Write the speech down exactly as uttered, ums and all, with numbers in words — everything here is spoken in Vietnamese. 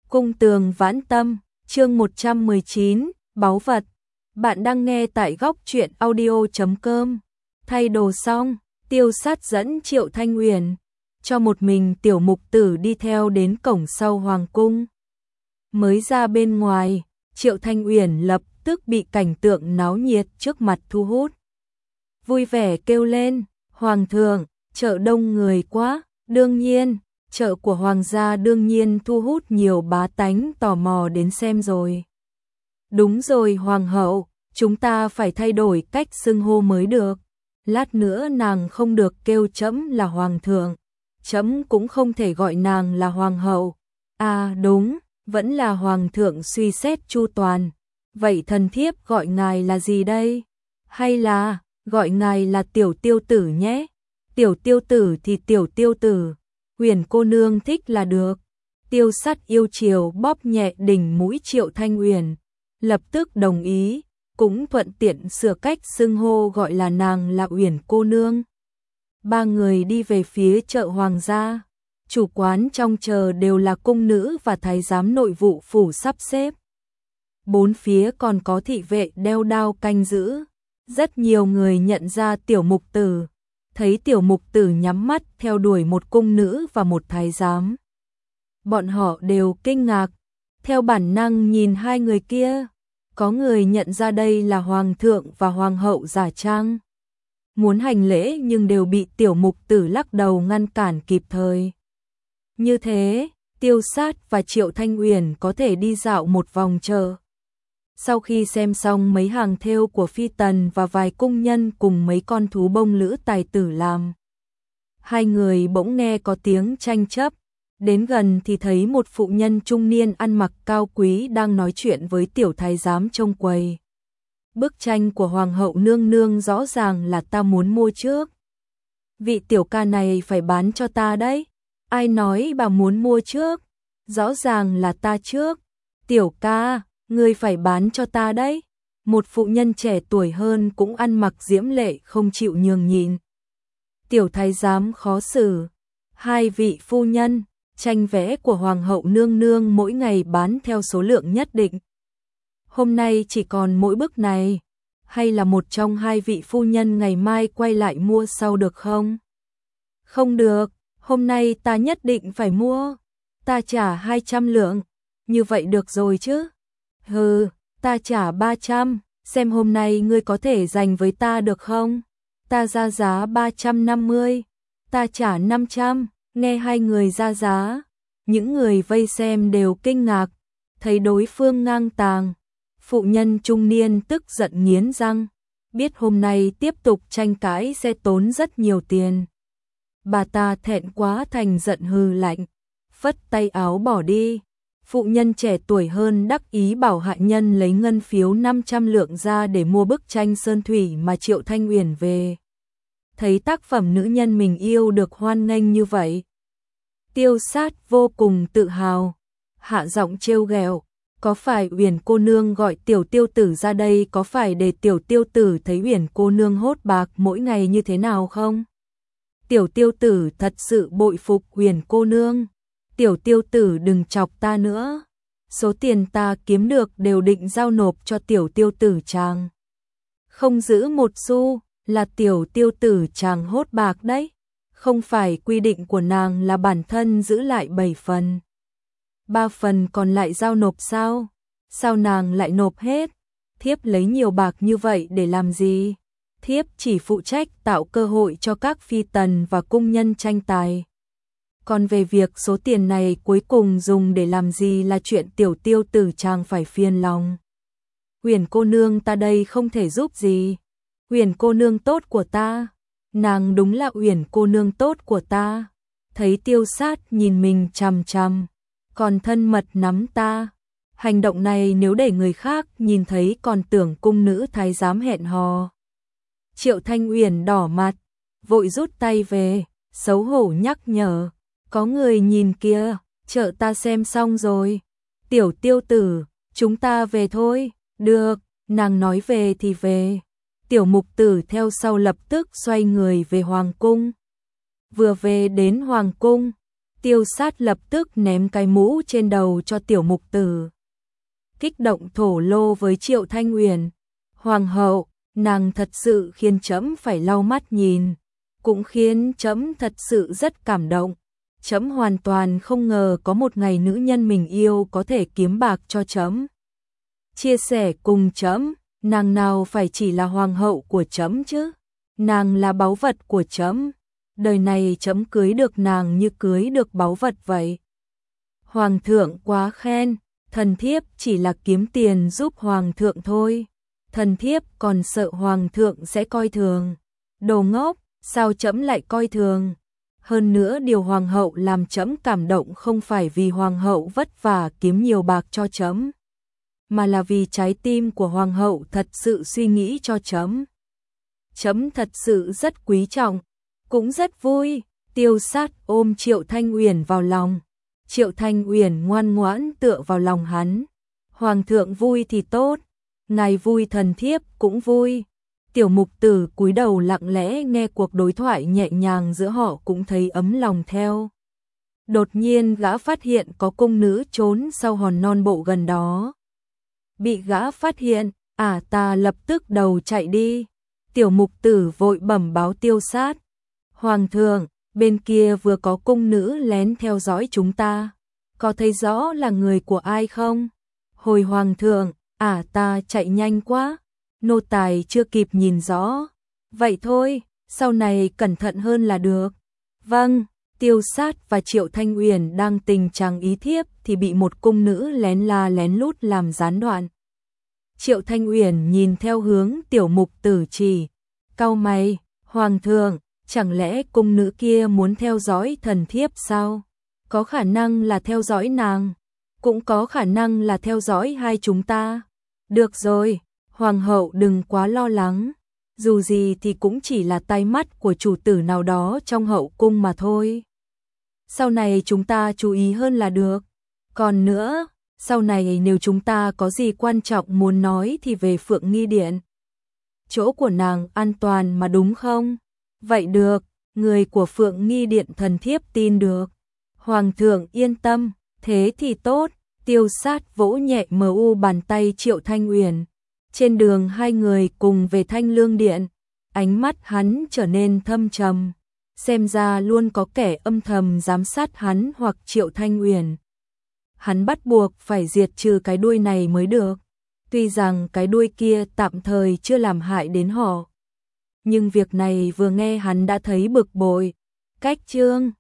Cung tường vãn tâm, chương một trăm mười chín, báu vật. Bạn đang nghe tại góc truyện audio chấm com. Thay đồ xong, Tiêu Sát dẫn Triệu Thanh Uyển cho một mình tiểu mục tử đi theo đến cổng sau hoàng cung. Mới ra bên ngoài, Triệu Thanh Uyển lập tức bị cảnh tượng náo nhiệt trước mặt thu hút. Vui vẻ kêu lên, "Hoàng thượng, chợ đông người quá." Đương nhiên, chợ của hoàng gia đương nhiên thu hút nhiều bá tánh tò mò đến xem rồi. Đúng rồi hoàng hậu, chúng ta phải thay đổi cách xưng hô mới được. Lát nữa nàng không được kêu trẫm là hoàng thượng, trẫm cũng không thể gọi nàng là hoàng hậu. À đúng, vẫn là hoàng thượng suy xét chu toàn. Vậy thần thiếp gọi ngài là gì đây? Hay là gọi ngài là tiểu tiêu tử nhé? Tiểu tiêu tử thì tiểu tiêu tử, Uyển cô nương thích là được. Tiêu Sát yêu chiều bóp nhẹ đỉnh mũi Triệu Thanh Uyển, lập tức đồng ý, cũng thuận tiện sửa cách xưng hô gọi là nàng là Uyển cô nương. Ba người đi về phía chợ hoàng gia, chủ quán trong chờ đều là cung nữ và thái giám nội vụ phủ sắp xếp. Bốn phía còn có thị vệ đeo đao canh giữ, rất nhiều người nhận ra tiểu mục tử. Thấy tiểu mục tử nhắm mắt theo đuổi một cung nữ và một thái giám. Bọn họ đều kinh ngạc, theo bản năng nhìn hai người kia, có người nhận ra đây là hoàng thượng và hoàng hậu giả trang. Muốn hành lễ nhưng đều bị tiểu mục tử lắc đầu ngăn cản kịp thời. Như thế, Tiêu Sát và Triệu Thanh Uyển có thể đi dạo một vòng chợ. Sau khi xem xong mấy hàng thêu của phi tần và vài cung nhân cùng mấy con thú bông lữ tài tử làm, hai người bỗng nghe có tiếng tranh chấp. Đến gần thì thấy một phụ nhân trung niên ăn mặc cao quý đang nói chuyện với tiểu thái giám trông quầy. Bức tranh của hoàng hậu nương nương rõ ràng là ta muốn mua trước. Vị tiểu ca này phải bán cho ta đấy. Ai nói bà muốn mua trước? Rõ ràng là ta trước. Tiểu ca, ngươi phải bán cho ta đấy. Một phụ nhân trẻ tuổi hơn cũng ăn mặc diễm lệ không chịu nhường nhịn. Tiểu thái giám khó xử. Hai vị phu nhân, tranh vẽ của hoàng hậu nương nương mỗi ngày bán theo số lượng nhất định. Hôm nay chỉ còn mỗi bức này, hay là một trong hai vị phu nhân ngày mai quay lại mua sau được không? Không được, hôm nay ta nhất định phải mua. Ta trả hai trăm lượng, như vậy được rồi chứ? Hừ, ta trả ba trăm, xem hôm nay ngươi có thể giành với ta được không? Ta ra giá ba trăm năm mươi, ta trả năm trăm. Nghe hai người ra giá, những người vây xem đều kinh ngạc, thấy đối phương ngang tàng. Phụ nhân trung niên tức giận nghiến răng, biết hôm nay tiếp tục tranh cãi sẽ tốn rất nhiều tiền. Bà ta thẹn quá thành giận hừ lạnh, phất tay áo bỏ đi. Phụ nhân trẻ tuổi hơn đắc ý bảo hạ nhân lấy ngân phiếu năm trăm lượng ra để mua bức tranh sơn thủy mà Triệu Thanh Uyển về. Thấy tác phẩm nữ nhân mình yêu được hoan nghênh như vậy, Tiêu Sát vô cùng tự hào, hạ giọng trêu ghẹo, có phải Uyển cô nương gọi tiểu tiêu tử ra đây có phải để tiểu tiêu tử thấy Uyển cô nương hốt bạc mỗi ngày như thế nào không? Tiểu tiêu tử thật sự bội phục Uyển cô nương, tiểu tiêu tử đừng chọc ta nữa, số tiền ta kiếm được đều định giao nộp cho tiểu tiêu tử chàng. Không giữ một xu là tiểu tiêu tử chàng hốt bạc đấy. Không phải quy định của nàng là bản thân giữ lại bảy phần. Ba phần còn lại giao nộp sao? Sao nàng lại nộp hết? Thiếp lấy nhiều bạc như vậy để làm gì? Thiếp chỉ phụ trách tạo cơ hội cho các phi tần và cung nhân tranh tài. Còn về việc số tiền này cuối cùng dùng để làm gì là chuyện tiểu tiêu tử chàng phải phiền lòng. Uyển cô nương ta đây không thể giúp gì. Uyển cô nương tốt của ta. Nàng đúng là Uyển cô nương tốt của ta. Thấy Tiêu Sát nhìn mình chằm chằm, còn thân mật nắm ta. Hành động này nếu để người khác nhìn thấy còn tưởng cung nữ thái giám hẹn hò. Triệu Thanh Uyển đỏ mặt, vội rút tay về, xấu hổ nhắc nhở, có người nhìn kia, chợ ta xem xong rồi. Tiểu tiêu tử, chúng ta về thôi. Được, nàng nói về thì về. Tiểu mục tử theo sau lập tức xoay người về hoàng cung. Vừa về đến hoàng cung, Tiêu Sát lập tức ném cái mũ trên đầu cho tiểu mục tử. Kích động thổ lô với Triệu Thanh Uyển. Hoàng hậu, nàng thật sự khiến trẫm phải lau mắt nhìn, cũng khiến trẫm thật sự rất cảm động. Trẫm hoàn toàn không ngờ có một ngày nữ nhân mình yêu có thể kiếm bạc cho trẫm. Chia sẻ cùng trẫm, nàng nào phải chỉ là hoàng hậu của trẫm chứ? Nàng là báu vật của trẫm. Đời này trẫm cưới được nàng như cưới được báu vật vậy. Hoàng thượng quá khen, thần thiếp chỉ là kiếm tiền giúp hoàng thượng thôi. Thần thiếp còn sợ hoàng thượng sẽ coi thường. Đồ ngốc, sao trẫm lại coi thường? Hơn nữa điều hoàng hậu làm trẫm cảm động không phải vì hoàng hậu vất vả kiếm nhiều bạc cho trẫm, mà là vì trái tim của hoàng hậu thật sự suy nghĩ cho trẫm. Trẫm thật sự rất quý trọng, cũng rất vui. Tiêu Sát ôm Triệu Thanh Uyển vào lòng. Triệu Thanh Uyển ngoan ngoãn tựa vào lòng hắn. Hoàng thượng vui thì tốt, ngài vui thần thiếp cũng vui. Tiểu mục tử cúi đầu lặng lẽ nghe cuộc đối thoại nhẹ nhàng giữa họ cũng thấy ấm lòng theo. Đột nhiên gã phát hiện có cung nữ trốn sau hòn non bộ gần đó. Bị gã phát hiện, à ta lập tức đầu chạy đi. Tiểu mục tử vội bẩm báo Tiêu Sát. Hoàng thượng, bên kia vừa có cung nữ lén theo dõi chúng ta. Có thấy rõ là người của ai không? Hồi hoàng thượng, à ta chạy nhanh quá. Nô tài chưa kịp nhìn rõ. Vậy thôi, sau này cẩn thận hơn là được. Vâng, Tiêu Sát và Triệu Thanh Uyển đang tình trạng ý thiếp thì bị một cung nữ lén la lén lút làm gián đoạn. Triệu Thanh Uyển nhìn theo hướng tiểu mục tử chỉ, cau mày, hoàng thượng, chẳng lẽ cung nữ kia muốn theo dõi thần thiếp sao? Có khả năng là theo dõi nàng, cũng có khả năng là theo dõi hai chúng ta. Được rồi, hoàng hậu đừng quá lo lắng, dù gì thì cũng chỉ là tai mắt của chủ tử nào đó trong hậu cung mà thôi. Sau này chúng ta chú ý hơn là được. Còn nữa, sau này nếu chúng ta có gì quan trọng muốn nói thì về Phượng Nghi Điện. Chỗ của nàng an toàn mà đúng không? Vậy được, người của Phượng Nghi Điện thần thiếp tin được. Hoàng thượng yên tâm, thế thì tốt. Tiêu Sát vỗ nhẹ mờ u bàn tay Triệu Thanh Uyển. Trên đường hai người cùng về Thanh Lương Điện, ánh mắt hắn trở nên thâm trầm. Xem ra luôn có kẻ âm thầm giám sát hắn hoặc Triệu Thanh Uyển. Hắn bắt buộc phải diệt trừ cái đuôi này mới được. Tuy rằng cái đuôi kia tạm thời chưa làm hại đến họ, nhưng việc này vừa nghe hắn đã thấy bực bội. Cách chương